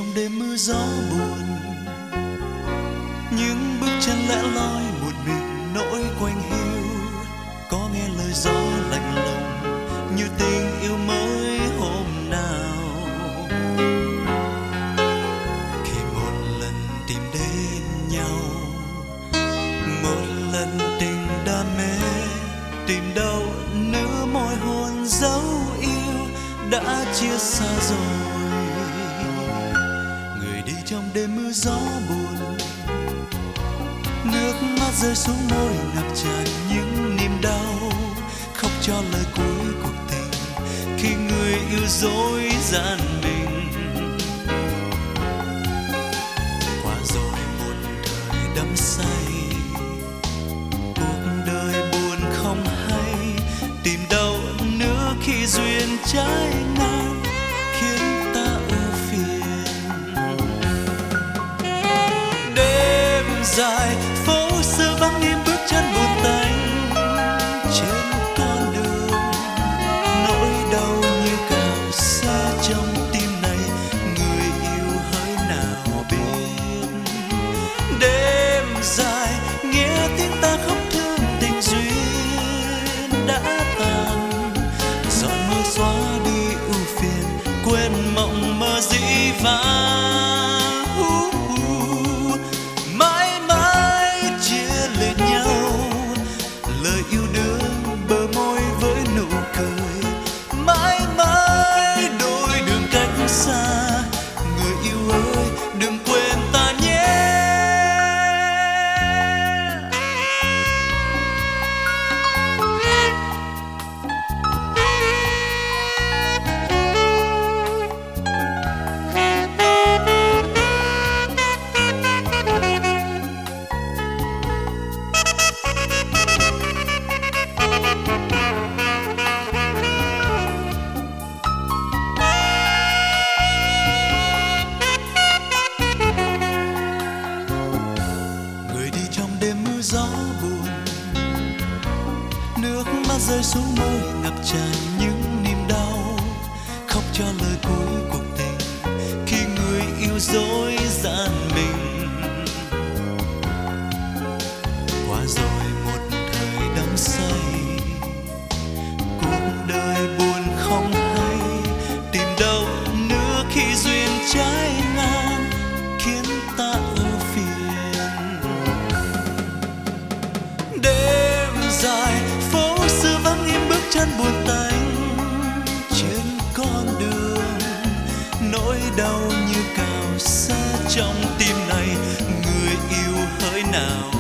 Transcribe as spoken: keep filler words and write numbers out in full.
trong đêm mưa gió buồn, những bước chân lẻ loi một mình nỗi quanh hiu. Có nghe lời gió lạnh lùng như tình yêu mới hôm nào. Khi một lần tìm đến nhau, một lần tình đam mê, tìm đâu nửa môi hôn dấu yêu đã chia xa rồi. Người đi trong đêm mưa gió buồn, nước mắt rơi xuống môi ngập tràn những niềm đau, khóc cho lời cuối cuộc tình khi người yêu dối gian mình. Qua rồi một thời đắm say, cuộc đời buồn không hay, tìm đâu nữa khi duyên trái ngang khiến ta ưu phiền. Đêm dài phố xưa vắng im bước chân buồn tanh trên con đường, nỗi đau như cào xa trong tim này, người yêu hỡi nào biết. Đêm dài nghe tiếng ta khóc thương tình duyên đã tàn, giọt mưa xóa đi ưu phiền, quên mộng mơ dĩ vãng. Mãi mãi chia lời nhau, lời yêu đương bờ môi với nụ cười. Mãi mãi đôi đường cách xa, người yêu ơi đừng quên ta nhé. Gió buồn, nước mắt rơi xuống môi ngập tràn những niềm đau, khóc cho lời cuối cuộc tình khi người yêu dối gian mình. Qua rồi một thời đắm say, cuộc đời buồn không hay, tìm đâu nữa khi duyên trái ngang khiến ta ưu phiền. Đêm dài phố xưa vắng im bước chân buồn tanh trên con đường, nỗi đau như cào xa trong tim này, người yêu hỡi nào